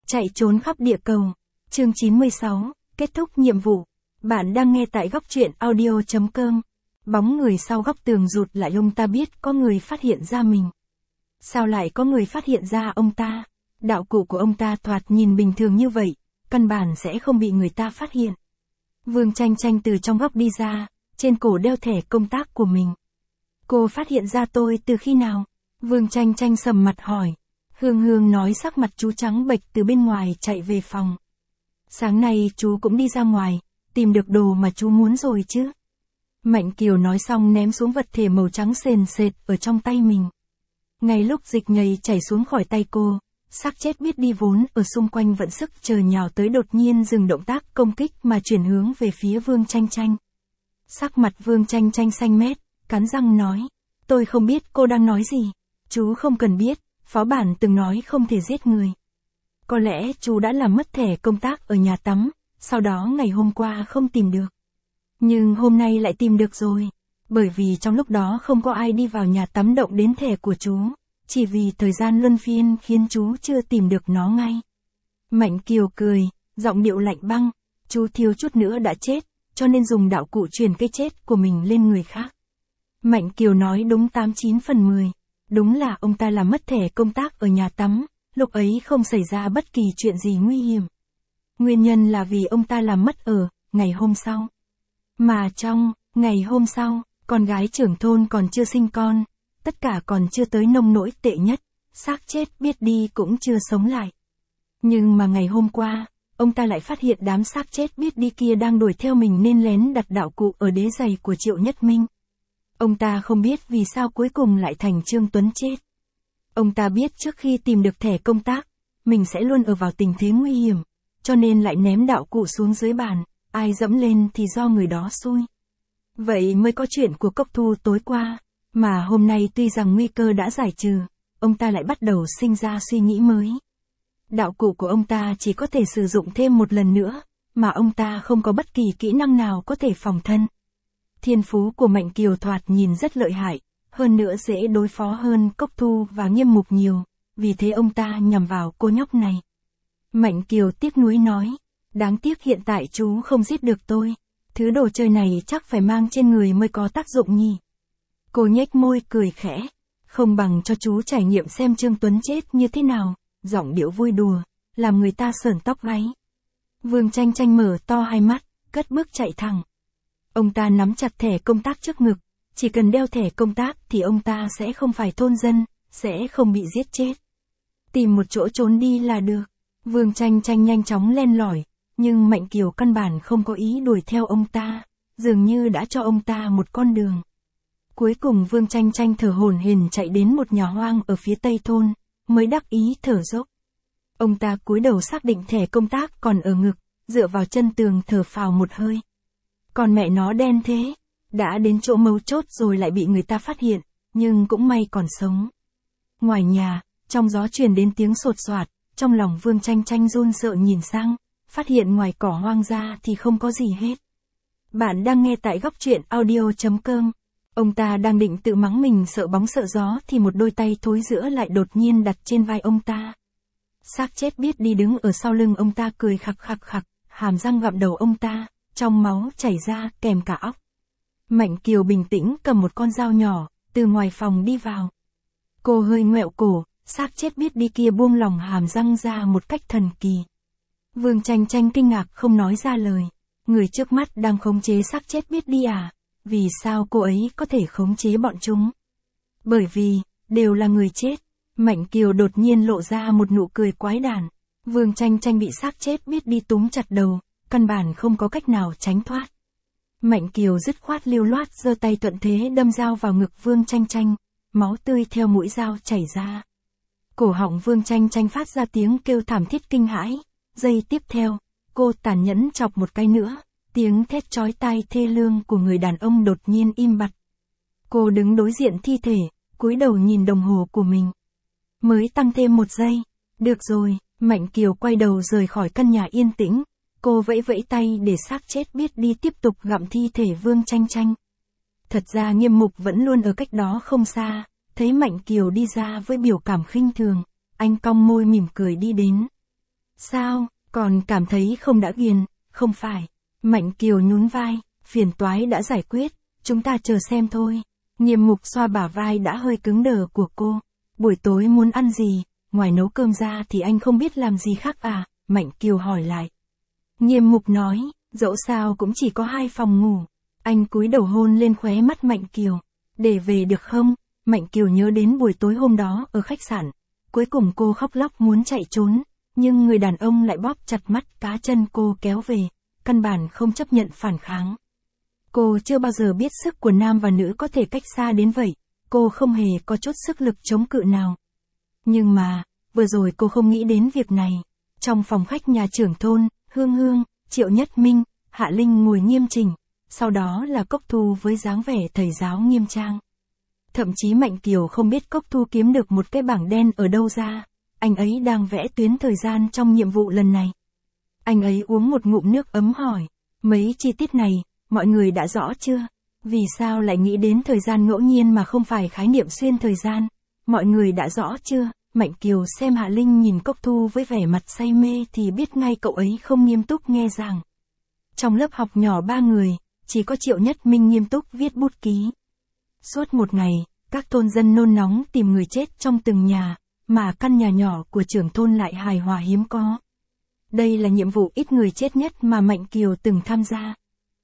Chạy trốn khắp địa cầu. Chương 96, kết thúc nhiệm vụ. Bạn đang nghe tại góc truyện audio.com. Bóng người sau góc tường rụt lại, ông ta biết có người phát hiện ra mình. Sao lại có người phát hiện ra ông ta? Đạo cụ của ông ta thoạt nhìn bình thường như vậy, căn bản sẽ không bị người ta phát hiện. Vương Chanh Chanh từ trong góc đi ra, trên cổ đeo thẻ công tác của mình. Cô phát hiện ra tôi từ khi nào? Vương Chanh Chanh sầm mặt hỏi. Hương Hương nói, sắc mặt chú trắng bệch từ bên ngoài chạy về phòng. Sáng nay chú cũng đi ra ngoài, tìm được đồ mà chú muốn rồi chứ? Mạnh Kiều nói xong ném xuống vật thể màu trắng sền sệt ở trong tay mình. Ngay lúc dịch nhầy chảy xuống khỏi tay cô, xác chết biết đi vốn ở xung quanh vận sức chờ nhào tới đột nhiên dừng động tác công kích mà chuyển hướng về phía Vương Chanh Chanh. Sắc mặt Vương Chanh Chanh xanh mét, cắn răng nói. Tôi không biết cô đang nói gì. Chú không cần biết, phó bản từng nói không thể giết người. Có lẽ chú đã làm mất thẻ công tác ở nhà tắm, sau đó ngày hôm qua không tìm được. Nhưng hôm nay lại tìm được rồi. Bởi vì trong lúc đó không có ai đi vào nhà tắm động đến thẻ của chú. Chỉ vì thời gian luân phiên khiến chú chưa tìm được nó ngay. Mạnh Kiều cười, giọng điệu lạnh băng. Chú thiếu chút nữa đã chết, cho nên dùng đạo cụ truyền cái chết của mình lên người khác. Mạnh Kiều nói đúng 89 phần 10. Đúng là ông ta làm mất thẻ công tác ở nhà tắm, lúc ấy không xảy ra bất kỳ chuyện gì nguy hiểm. Nguyên nhân là vì ông ta làm mất ở ngày hôm sau. Mà trong ngày hôm sau, con gái trưởng thôn còn chưa sinh con, tất cả còn chưa tới nông nỗi tệ nhất, xác chết biết đi cũng chưa sống lại. Nhưng mà ngày hôm qua, ông ta lại phát hiện đám xác chết biết đi kia đang đuổi theo mình nên lén đặt đạo cụ ở đế giày của Triệu Nhất Minh. Ông ta không biết vì sao cuối cùng lại thành Trương Tuấn chết. Ông ta biết trước khi tìm được thẻ công tác, mình sẽ luôn ở vào tình thế nguy hiểm, cho nên lại ném đạo cụ xuống dưới bàn, ai dẫm lên thì do người đó xui. Vậy mới có chuyện của Cốc Thu tối qua, mà hôm nay tuy rằng nguy cơ đã giải trừ, ông ta lại bắt đầu sinh ra suy nghĩ mới. Đạo cụ của ông ta chỉ có thể sử dụng thêm một lần nữa, mà ông ta không có bất kỳ kỹ năng nào có thể phòng thân. Thiên phú của Mạnh Kiều thoạt nhìn rất lợi hại, hơn nữa dễ đối phó hơn Cốc Thu và Nghiêm Mục nhiều, vì thế ông ta nhằm vào cô nhóc này. Mạnh Kiều tiếc nuối nói, đáng tiếc hiện tại chú không giết được tôi, thứ đồ chơi này chắc phải mang trên người mới có tác dụng nhỉ. Cô nhếch môi cười khẽ, không bằng cho chú trải nghiệm xem Trương Tuấn chết như thế nào, giọng điệu vui đùa, làm người ta sởn tóc gáy. Vương Chanh Chanh mở to hai mắt, cất bước chạy thẳng. Ông ta nắm chặt thẻ công tác trước ngực, chỉ cần đeo thẻ công tác thì ông ta sẽ không phải thôn dân, sẽ không bị giết chết. Tìm một chỗ trốn đi là được. Vương Chanh Chanh nhanh chóng len lỏi, nhưng Mạnh Kiều căn bản không có ý đuổi theo ông ta, dường như đã cho ông ta một con đường. Cuối cùng Vương Chanh Chanh thở hổn hển chạy đến một nhà hoang ở phía tây thôn, mới đắc ý thở dốc. Ông ta cúi đầu xác định thẻ công tác còn ở ngực, dựa vào chân tường thở phào một hơi. Còn mẹ nó đen thế, đã đến chỗ mấu chốt rồi lại bị người ta phát hiện, nhưng cũng may còn sống. Ngoài nhà, trong gió truyền đến tiếng sột soạt, trong lòng Vương Chanh Chanh run sợ nhìn sang, phát hiện ngoài cỏ hoang ra thì không có gì hết. Bạn đang nghe tại góc truyện audio.com. Ông ta đang định tự mắng mình sợ bóng sợ gió thì một đôi tay thối rữa lại đột nhiên đặt trên vai ông ta. Xác chết biết đi đứng ở sau lưng ông ta cười khặc khặc khặc, hàm răng gặm đầu ông ta, trong máu chảy ra kèm cả óc. Mạnh Kiều bình tĩnh cầm một con dao nhỏ, từ ngoài phòng đi vào. Cô hơi ngoẹo cổ, xác chết biết đi kia buông lỏng hàm răng ra một cách thần kỳ. Vương Chanh Chanh kinh ngạc không nói ra lời. Người trước mắt đang khống chế xác chết biết đi à? Vì sao cô ấy có thể khống chế bọn chúng? Bởi vì, đều là người chết. Mạnh Kiều đột nhiên lộ ra một nụ cười quái đản. Vương Chanh Chanh bị xác chết biết đi túm chặt đầu, căn bản không có cách nào tránh thoát. Mạnh Kiều dứt khoát lưu loát giơ tay thuận thế đâm dao vào ngực Vương Chanh Chanh, máu tươi theo mũi dao chảy ra. Cổ họng Vương Chanh Chanh phát ra tiếng kêu thảm thiết kinh hãi, giây tiếp theo, cô tàn nhẫn chọc một cái nữa, tiếng thét chói tai thê lương của người đàn ông đột nhiên im bặt. Cô đứng đối diện thi thể, cúi đầu nhìn đồng hồ của mình. Mới tăng thêm một giây, được rồi, Mạnh Kiều quay đầu rời khỏi căn nhà yên tĩnh. Cô vẫy vẫy tay để xác chết biết đi tiếp tục gặm thi thể Vương Chanh Chanh. Thật ra Nghiêm Mục vẫn luôn ở cách đó không xa, thấy Mạnh Kiều đi ra với biểu cảm khinh thường, anh cong môi mỉm cười đi đến. Sao, còn cảm thấy không đã ghiền, không phải. Mạnh Kiều nhún vai, phiền toái đã giải quyết, chúng ta chờ xem thôi. Nghiêm Mục xoa bả vai đã hơi cứng đờ của cô. Buổi tối muốn ăn gì, ngoài nấu cơm ra thì anh không biết làm gì khác à? Mạnh Kiều hỏi lại. Nghiêm Mục nói, dẫu sao cũng chỉ có 2 phòng ngủ. Anh cúi đầu hôn lên khóe mắt Mạnh Kiều. Để về được không? Mạnh Kiều nhớ đến buổi tối hôm đó ở khách sạn. Cuối cùng cô khóc lóc muốn chạy trốn, nhưng người đàn ông lại bóp chặt mắt cá chân cô kéo về, căn bản không chấp nhận phản kháng. Cô chưa bao giờ biết sức của nam và nữ có thể cách xa đến vậy, cô không hề có chút sức lực chống cự nào. Nhưng mà, vừa rồi cô không nghĩ đến việc này. Trong phòng khách nhà trưởng thôn, Hương Hương, Triệu Nhất Minh, Hạ Linh ngồi nghiêm chỉnh, sau đó là Cốc Thu với dáng vẻ thầy giáo nghiêm trang. Thậm chí Mạnh Kiều không biết Cốc Thu kiếm được một cái bảng đen ở đâu ra, anh ấy đang vẽ tuyến thời gian trong nhiệm vụ lần này. Anh ấy uống một ngụm nước ấm hỏi, mấy chi tiết này, mọi người đã rõ chưa? Vì sao lại nghĩ đến thời gian ngẫu nhiên mà không phải khái niệm xuyên thời gian? Mọi người đã rõ chưa? Mạnh Kiều xem Hạ Linh nhìn Cốc Thu với vẻ mặt say mê thì biết ngay cậu ấy không nghiêm túc nghe giảng. Trong lớp học nhỏ 3 người, chỉ có Triệu Nhất Minh nghiêm túc viết bút ký. Suốt một ngày, các thôn dân nôn nóng tìm người chết trong từng nhà, mà căn nhà nhỏ của trưởng thôn lại hài hòa hiếm có. Đây là nhiệm vụ ít người chết nhất mà Mạnh Kiều từng tham gia.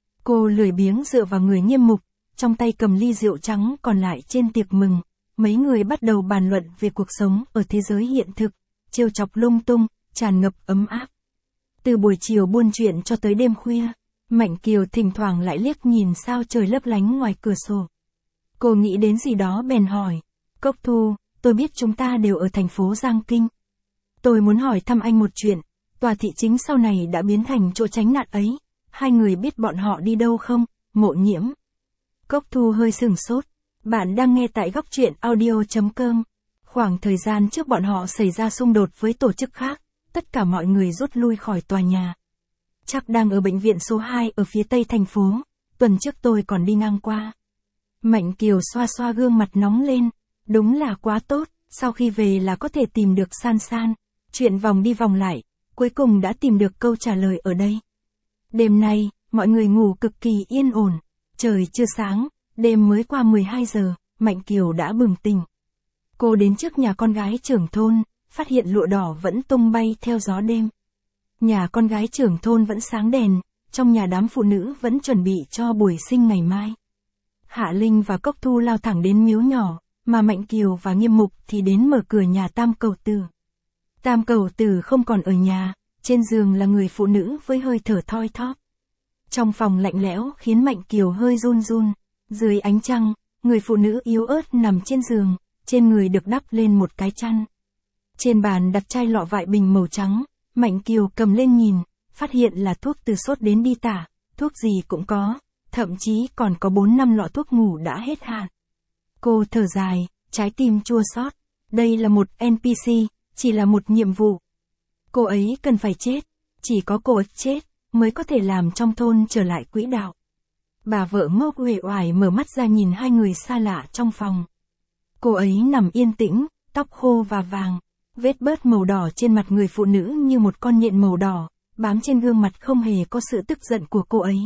Cô lười biếng dựa vào người Nghiêm Mục, trong tay cầm ly rượu trắng còn lại trên tiệc mừng. Mấy người bắt đầu bàn luận về cuộc sống ở thế giới hiện thực, trêu chọc lung tung, tràn ngập ấm áp. Từ buổi chiều buôn chuyện cho tới đêm khuya, Mạnh Kiều thỉnh thoảng lại liếc nhìn sao trời lấp lánh ngoài cửa sổ. Cô nghĩ đến gì đó bèn hỏi, Cốc Thu, tôi biết chúng ta đều ở thành phố Giang Kinh. Tôi muốn hỏi thăm anh một chuyện, tòa thị chính sau này đã biến thành chỗ tránh nạn ấy, hai người biết bọn họ đi đâu không? Mộ Nhiễm. Cốc Thu hơi sừng sốt. Bạn đang nghe tại góc truyện audio.com. Khoảng thời gian trước bọn họ xảy ra xung đột với tổ chức khác, tất cả mọi người rút lui khỏi tòa nhà. Chắc đang ở bệnh viện số 2 ở phía tây thành phố, tuần trước tôi còn đi ngang qua. Mạnh Kiều xoa xoa gương mặt nóng lên, đúng là quá tốt, sau khi về là có thể tìm được San San. Chuyện vòng đi vòng lại, cuối cùng đã tìm được câu trả lời ở đây. Đêm nay, mọi người ngủ cực kỳ yên ổn, trời chưa sáng. Đêm mới qua 12 giờ, Mạnh Kiều đã bừng tỉnh. Cô đến trước nhà con gái trưởng thôn, phát hiện lụa đỏ vẫn tung bay theo gió đêm. Nhà con gái trưởng thôn vẫn sáng đèn, trong nhà đám phụ nữ vẫn chuẩn bị cho buổi sinh ngày mai. Hạ Linh và Cốc Thu lao thẳng đến miếu nhỏ, mà Mạnh Kiều và Nghiêm Mục thì đến mở cửa nhà Tam Cầu Tử. Tam Cầu Tử không còn ở nhà, trên giường là người phụ nữ với hơi thở thoi thóp. Trong phòng lạnh lẽo khiến Mạnh Kiều hơi run run. Dưới ánh trăng, người phụ nữ yếu ớt nằm trên giường, trên người được đắp lên một cái chăn. Trên bàn đặt chai lọ vại bình màu trắng, Mạnh Kiều cầm lên nhìn, phát hiện là thuốc từ sốt đến đi tả, thuốc gì cũng có, thậm chí còn có 4-5 lọ thuốc ngủ đã hết hạn. Cô thở dài, trái tim chua xót. Đây là một NPC, chỉ là một nhiệm vụ. Cô ấy cần phải chết, chỉ có cô ấy chết, mới có thể làm trong thôn trở lại quỹ đạo. Bà vợ Ngốc uể oải mở mắt ra nhìn hai người xa lạ trong phòng. Cô ấy nằm yên tĩnh, tóc khô và vàng, vết bớt màu đỏ trên mặt người phụ nữ như một con nhện màu đỏ, bám trên gương mặt không hề có sự tức giận của cô ấy.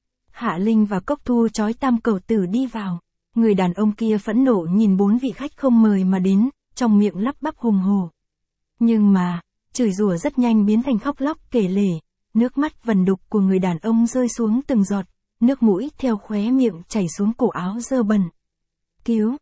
Hạ Linh và Cốc Thu trói Tam Cầu Tử đi vào. Người đàn ông kia phẫn nộ nhìn 4 vị khách không mời mà đến, trong miệng lắp bắp hùng hổ. Nhưng mà, chửi rủa rất nhanh biến thành khóc lóc kể lể, nước mắt vần đục của người đàn ông rơi xuống từng giọt. Nước mũi theo khóe miệng chảy xuống cổ áo dơ bẩn. Cứu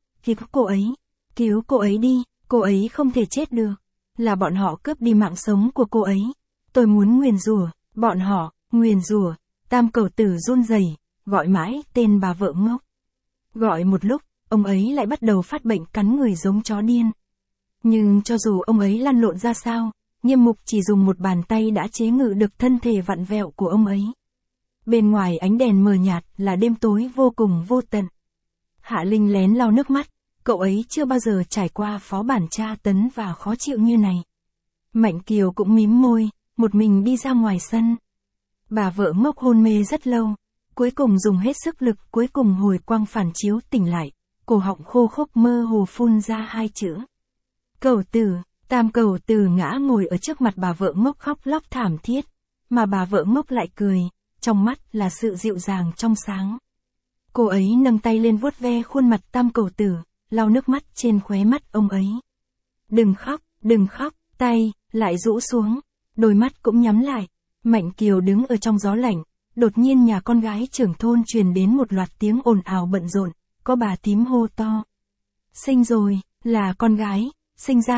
cô ấy đi, cô ấy không thể chết được. Là bọn họ cướp đi mạng sống của cô ấy. Tôi muốn nguyền rủa, bọn họ, nguyền rủa. Tam Cầu Tử run rẩy, gọi mãi tên bà vợ Ngốc. Gọi một lúc, ông ấy lại bắt đầu phát bệnh cắn người giống chó điên. Nhưng cho dù ông ấy lăn lộn ra sao, Nghiêm Mục chỉ dùng một bàn tay đã chế ngự được thân thể vặn vẹo của ông ấy. Bên ngoài ánh đèn mờ nhạt là đêm tối vô cùng vô tận. Hạ Linh lén lau nước mắt, cậu ấy chưa bao giờ trải qua phó bản tra tấn và khó chịu như này. Mạnh Kiều cũng mím môi, một mình đi ra ngoài sân. Bà vợ Ngốc hôn mê rất lâu, cuối cùng dùng hết sức lực, cuối cùng hồi quang phản chiếu tỉnh lại, cổ họng khô khốc mơ hồ phun ra 2 chữ. Cầu Tử, Tam Cầu Tử ngã ngồi ở trước mặt bà vợ ngốc khóc lóc thảm thiết, mà bà vợ ngốc lại cười, trong mắt là sự dịu dàng trong sáng. Cô ấy nâng tay lên vuốt ve khuôn mặt Tam Cầu Tử, lau nước mắt trên khóe mắt ông ấy. Đừng khóc, tay lại rũ xuống, đôi mắt cũng nhắm lại. Mạnh Kiều đứng ở trong gió lạnh, đột nhiên nhà con gái trưởng thôn truyền đến một loạt tiếng ồn ào bận rộn, có bà thím hô to. Sinh rồi, là con gái, sinh ra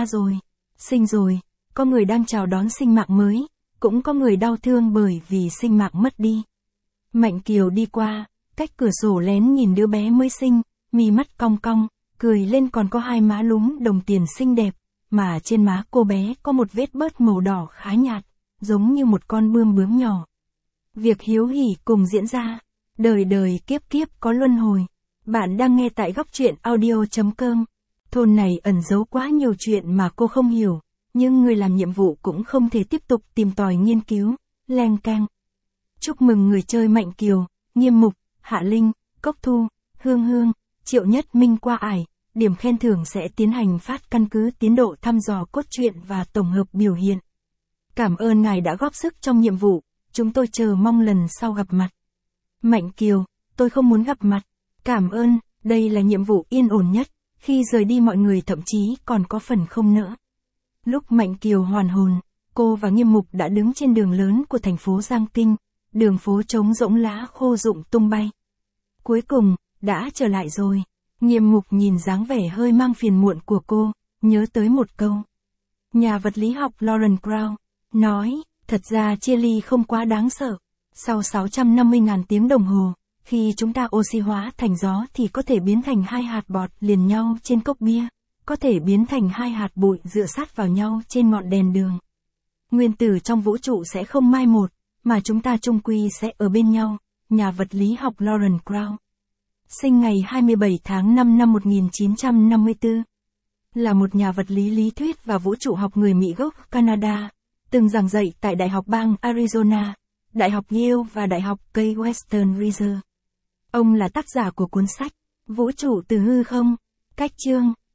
rồi, có người đang chào đón sinh mạng mới, cũng có người đau thương bởi vì sinh mạng mất đi. Mạnh Kiều đi qua, cách cửa sổ lén nhìn đứa bé mới sinh, mi mắt cong cong, cười lên, còn có hai má lúm đồng tiền xinh đẹp, mà trên má cô bé có một vết bớt màu đỏ khá nhạt, giống như một con bướm nhỏ. Việc hiếu hỉ cùng diễn ra, đời đời kiếp kiếp có luân hồi. Bạn đang nghe tại góc truyện audio.com. Thôn này ẩn giấu quá nhiều chuyện mà cô không hiểu, nhưng người làm nhiệm vụ cũng không thể tiếp tục tìm tòi nghiên cứu. Leng keng. Chúc mừng người chơi Mạnh Kiều, Nghiêm Mục, Hạ Linh, Cốc Thu, Hương Hương, Triệu Nhất Minh qua ải. Điểm khen thưởng sẽ tiến hành phát căn cứ tiến độ thăm dò cốt truyện và tổng hợp biểu hiện. Cảm ơn ngài đã góp sức trong nhiệm vụ, chúng tôi chờ mong lần sau gặp mặt. Mạnh Kiều, tôi không muốn gặp mặt. Cảm ơn, đây là nhiệm vụ yên ổn nhất, khi rời đi mọi người thậm chí còn có phần không nỡ. Lúc Mạnh Kiều hoàn hồn, cô và Nghiêm Mục đã đứng trên đường lớn của thành phố Giang Kinh, đường phố trống rỗng, lá khô rụng tung bay. Cuối cùng, đã trở lại rồi. Nghiêm Mục nhìn dáng vẻ hơi mang phiền muộn của cô, nhớ tới một câu. Nhà vật lý học Lawrence Krauss nói, thật ra chia ly không quá đáng sợ. Sau 650.000 tiếng đồng hồ, khi chúng ta oxy hóa thành gió thì có thể biến thành hai hạt bọt liền nhau trên cốc bia, có thể biến thành hai hạt bụi dựa sát vào nhau trên ngọn đèn đường. Nguyên tử trong vũ trụ sẽ không mai một, mà chúng ta chung quy sẽ ở bên nhau. Nhà vật lý học Lawrence Krauss, sinh ngày 27 tháng 5 năm 1954, là một nhà vật lý lý thuyết và vũ trụ học người Mỹ gốc Canada, từng giảng dạy tại Đại học bang Arizona, Đại học Yale và Đại học Case Western Reserve. Ông là tác giả của cuốn sách Vũ trụ từ hư không, cách chương